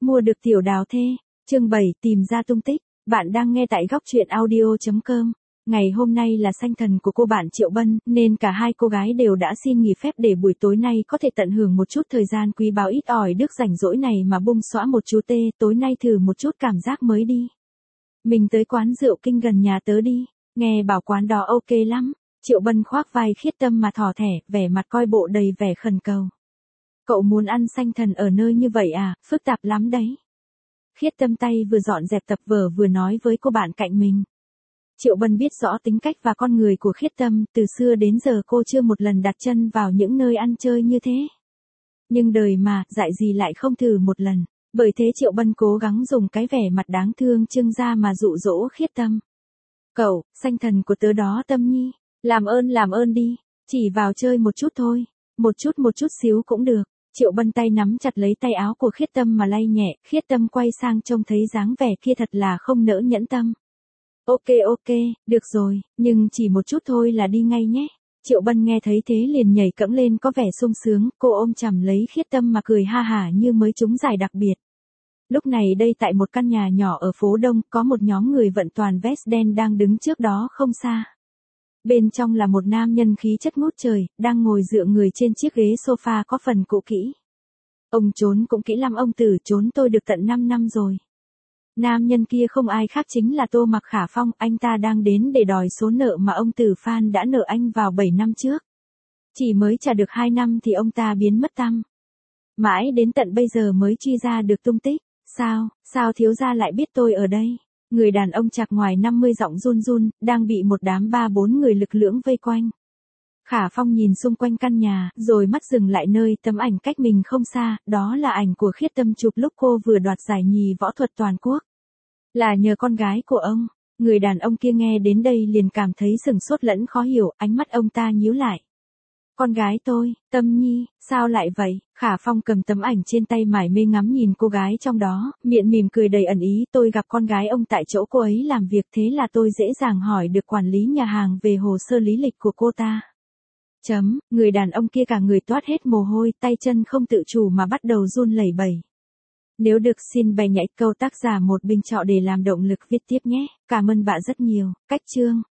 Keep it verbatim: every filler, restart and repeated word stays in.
Mua được tiểu đào thê. Chương bảy tìm ra tung tích. Bạn đang nghe tại góc truyện audio chấm com. Ngày hôm nay là sanh thần của cô bạn Triệu Bân, nên cả hai cô gái đều đã xin nghỉ phép để buổi tối nay có thể tận hưởng một chút thời gian quý báu ít ỏi đức rảnh rỗi này mà bung xõa một chú tê, tối nay thử một chút cảm giác mới đi. Mình tới quán rượu kinh gần nhà tớ đi, nghe bảo quán đó ok lắm. Triệu Bân khoác vai Khiết Tâm mà thỏ thẻ, vẻ mặt coi bộ đầy vẻ khẩn cầu. Cậu muốn ăn sanh thần ở nơi như vậy à, phức tạp lắm đấy. Khiết Tâm tay vừa dọn dẹp tập vở vừa nói với cô bạn cạnh mình. Triệu Bân biết rõ tính cách và con người của Khiết Tâm, từ xưa đến giờ cô chưa một lần đặt chân vào những nơi ăn chơi như thế. Nhưng đời mà, dại gì lại không thử một lần, bởi thế Triệu Bân cố gắng dùng cái vẻ mặt đáng thương trưng ra mà dụ dỗ Khiết Tâm. Cậu, sanh thần của tớ đó Tâm Nhi, làm ơn làm ơn đi, chỉ vào chơi một chút thôi, một chút một chút xíu cũng được. Triệu Bân tay nắm chặt lấy tay áo của Khiết Tâm mà lay nhẹ, Khiết Tâm quay sang trông thấy dáng vẻ kia thật là không nỡ nhẫn tâm. Ok ok, được rồi, nhưng chỉ một chút thôi là đi ngay nhé. Triệu Bân nghe thấy thế liền nhảy cẫng lên có vẻ sung sướng, cô ôm chầm lấy Khiết Tâm mà cười ha hả như mới trúng giải đặc biệt. Lúc này đây tại một căn nhà nhỏ ở phố Đông, có một nhóm người vận toàn vest đen đang đứng trước đó không xa. Bên trong là một nam nhân khí chất ngút trời, đang ngồi dựa người trên chiếc ghế sofa có phần cũ kỹ. Ông trốn cũng kỹ lắm ông tử, trốn tôi được tận năm năm rồi. Nam nhân kia không ai khác chính là Tô Mặc Khả Phong, anh ta đang đến để đòi số nợ mà ông tử Phan đã nợ anh vào bảy năm trước. Chỉ mới trả được hai năm thì ông ta biến mất tăm. Mãi đến tận bây giờ mới truy ra được tung tích. Sao, sao thiếu gia lại biết tôi ở đây? Người đàn ông chạc ngoài năm mươi giọng run run, đang bị một đám ba bốn người lực lưỡng vây quanh. Khả Phong nhìn xung quanh căn nhà, rồi mắt dừng lại nơi tấm ảnh cách mình không xa, đó là ảnh của Khiết Tâm chụp lúc cô vừa đoạt giải nhì võ thuật toàn quốc. Là nhờ con gái của ông. Người đàn ông kia nghe đến đây liền cảm thấy sửng sốt lẫn khó hiểu, ánh mắt ông ta nhíu lại. Con gái tôi, Tâm Nhi, sao lại vậy? Khả Phong cầm tấm ảnh trên tay mải mê ngắm nhìn cô gái trong đó, miệng mỉm cười đầy ẩn ý. Tôi gặp con gái ông tại chỗ cô ấy làm việc, thế là tôi dễ dàng hỏi được quản lý nhà hàng về hồ sơ lý lịch của cô ta. Chấm, người đàn ông kia cả người toát hết mồ hôi, tay chân không tự chủ mà bắt đầu run lẩy bẩy. Nếu được xin bày nhảy câu tác giả một bình chọn để làm động lực viết tiếp nhé. Cảm ơn bạn rất nhiều. Cách chương.